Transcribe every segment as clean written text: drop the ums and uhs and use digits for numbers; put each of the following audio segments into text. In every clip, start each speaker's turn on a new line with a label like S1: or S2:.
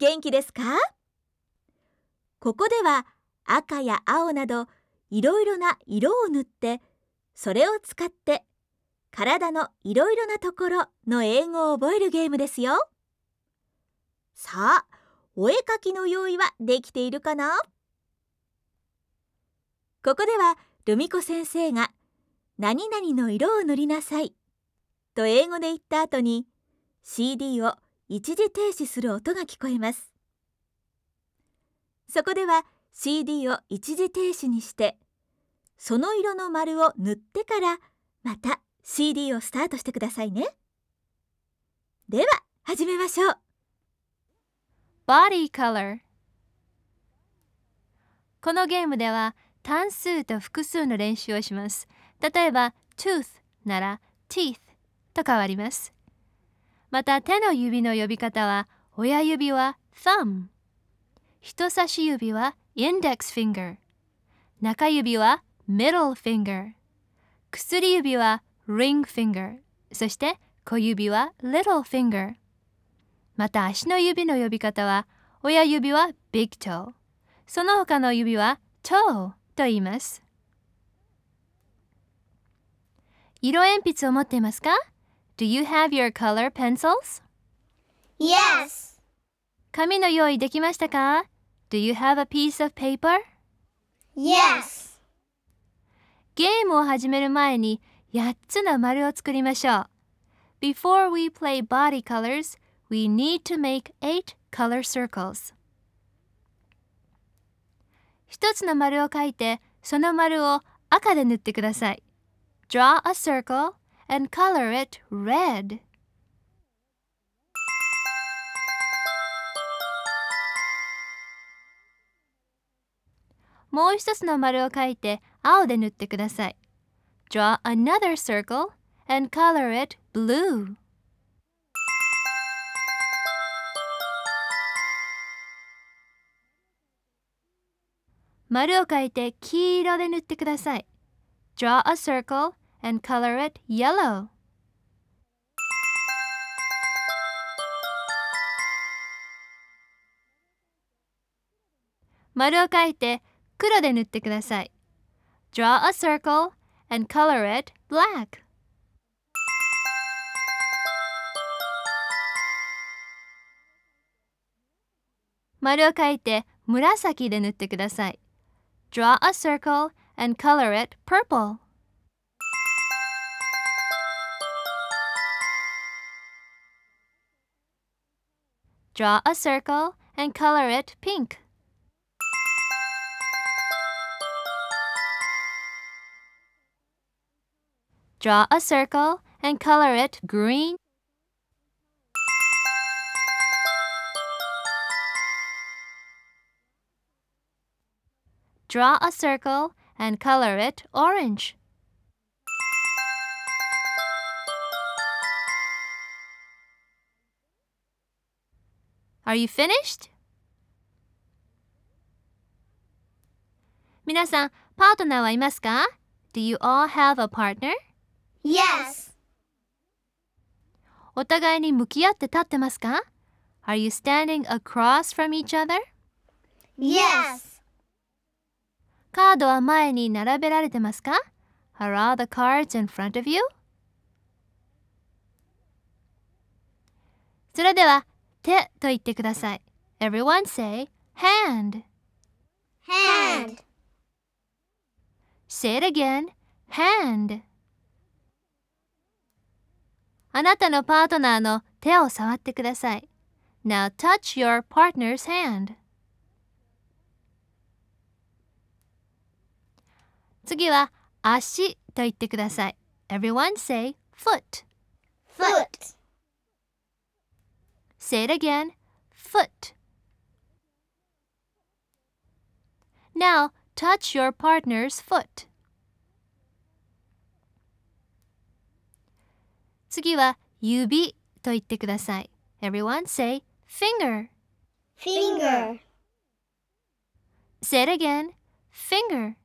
S1: 元気ですか？ここでは赤や青などいろいろな色を塗って、それを使って体のいろいろなところの英語を覚えるゲームですよ。さあ、お絵かきの用意はできているかな？ここではルミ子先生が何々の色を塗りなさいと英語で言った後に CD を一時停止する音が聞こえます。そこでは CD を一時停止にして、その色の丸を塗ってからまた CD をスタートしてくださいね。では始めましょう。
S2: Body color。 このゲームでは単数と複数の練習をします。例えば tooth なら teeth と変わります。また手の指の呼び方は、親指は thumb、 人差し指は index finger、 中指は middle finger、 薬指は ring finger、 そして小指は little finger。 また足の指の呼び方は、親指は big toe、 その他の指は toe と言います。色鉛筆を持っていますか？ Do you have your color pencils?
S3: Yes.
S2: 紙の用意できましたか？ Do you have a piece of paper?
S3: Yes.
S2: ゲームを始める前に8つの丸を作りましょう。Before we play body colors, we need to make 8 color circles. 一つの丸を書いて、その丸を赤で塗ってください。Draw a circle and color it red. もう一つの丸を書いて青で塗ってください。Draw another circle and color it blue. 丸を書いて黄色で塗ってください。Draw a circle and color it yellow. 丸を書いて黒で塗ってください。Draw a circle and color it black. 丸を書いて紫で塗ってください。Draw a circle and color it purple. draw a circle and color it pink. Draw a circle and color it green. Draw a circle and color it orange. Are you finished? 皆さん、パートナーはいますか？ Do you all have a partner?
S3: Yes.
S2: お互いに向き合って立ってますか？ Are you standing across from each other?
S3: Yes.
S2: カードは前に並べられてますか？ Are all the cards in front of you? それでは、手と言ってください。Everyone say hand.
S3: Hand.
S2: Say it again, hand. あなたのパートナーの手を触ってください。Now touch your partner's hand. 次は足と言ってください。Everyone say foot.
S3: Foot.
S2: Say it again, foot. Now touch your partner's foot. 次は指と言ってください。Everyone say finger.
S3: Finger.
S2: Say it again, finger.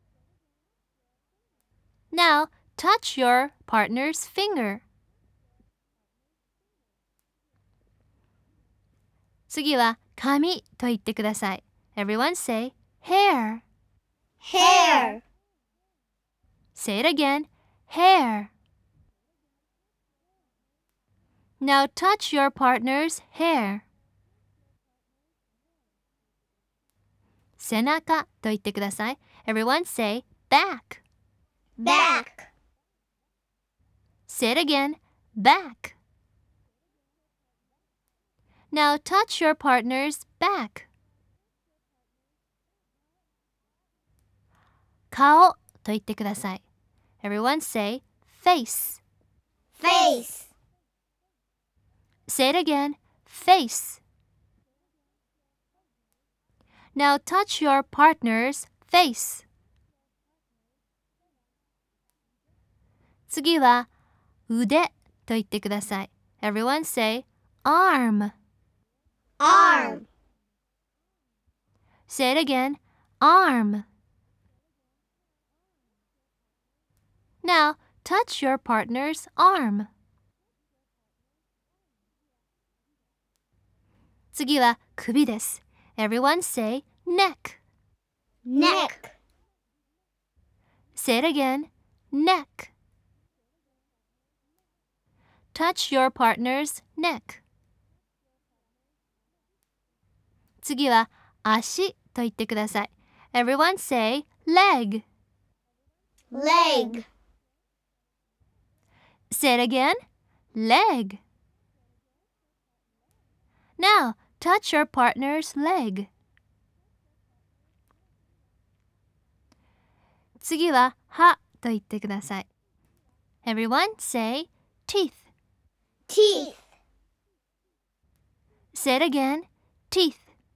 S2: Now touch your partner's finger. 次は髪と言ってください。Everyone say hair.
S3: Hair.
S2: Say it again. Hair. Now touch your partner's hair. 背中と言ってください。Everyone say back.
S3: Back.
S2: Say it again. Back. Now touch your partner's back. 顔と言ってください。Everyone say face.
S3: Face.
S2: Say it again. Face. Now touch your partner's face. 次は腕と言ってください。Everyone say arm.
S3: Arm.
S2: Say it again. Arm. Now touch your partner's arm. 次は首です。Everyone say neck.
S3: Neck.
S2: Say it again. Neck. Touch your partner's neck. 次は足と言ってください。Everyone say leg.
S3: Leg.
S2: Say it again. Leg. Now touch your partner's leg. 次は歯と言ってください。Everyone say teeth.
S3: Teeth.
S2: Say it again. Teeth.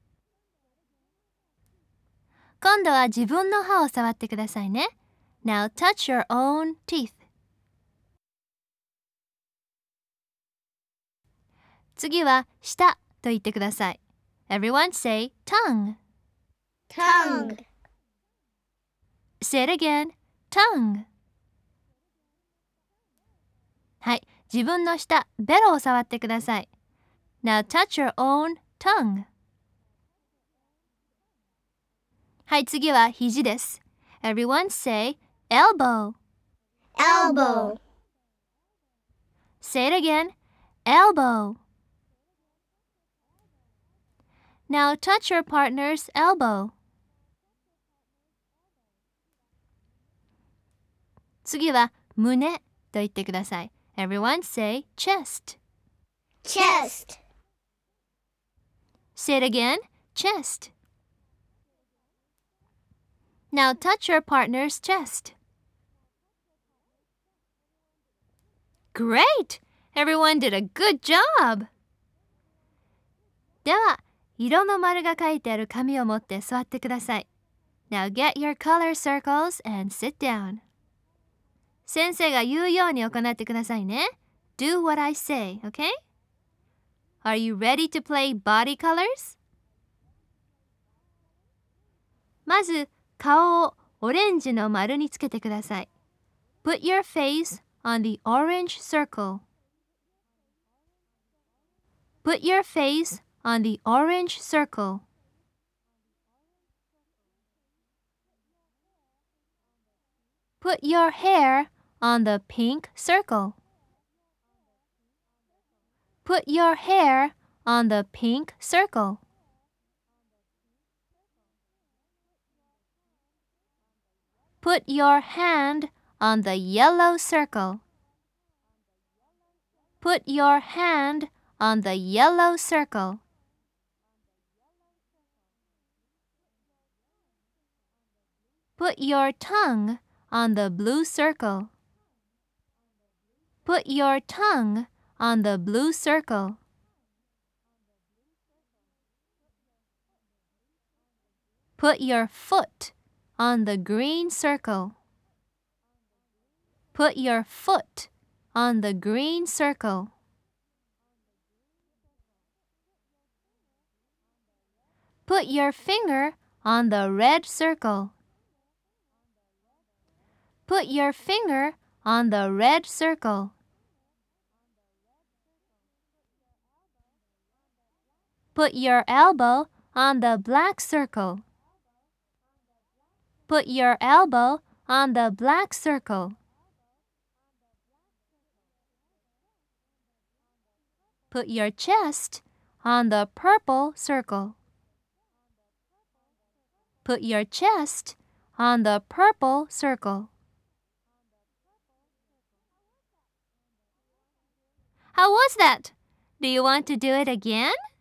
S2: 今度は自分の歯を触ってくださいね。Now touch your own teeth. 次は舌と言ってください。Everyone say tongue.
S3: Tongue.
S2: Say it again. Tongue. はい、自分の舌、ベロを触ってください。Now touch your own tongue. はい、次は肘です。Everyone say elbow.
S3: Elbow.
S2: Say it again. Elbow. Now touch your partner's elbow. 次は胸と言ってください。Everyone say chest.
S3: Chest.
S2: Say it again. Chest. Now touch your partner's chest. Great! Everyone did a good job! では、色の丸が書いてある紙を持って座ってください。Now get your color circles and sit down. 先生が言うように行ってくださいね。Do what I say, okay? Are you ready to play body colors? まず、顔をオレンジの丸につけてください。Put your face on the orange circle. Put your face on the orange circle. Put your hair on the pink circle. Put your hair on the pink circle. Put your hand on the yellow circle. Put your hand on the yellow circle. Put your tongue on the blue circle. Put your tongue on the blue circle. Put your foot on the green circle. Put your foot on the green circle. Put your finger on the red circle. Put your finger on the red circle. Put your elbow on the black circle. Put your elbow on the black circle. Put your chest on the purple circle. Put your chest on the purple circle. How was that? Do you want to do it again?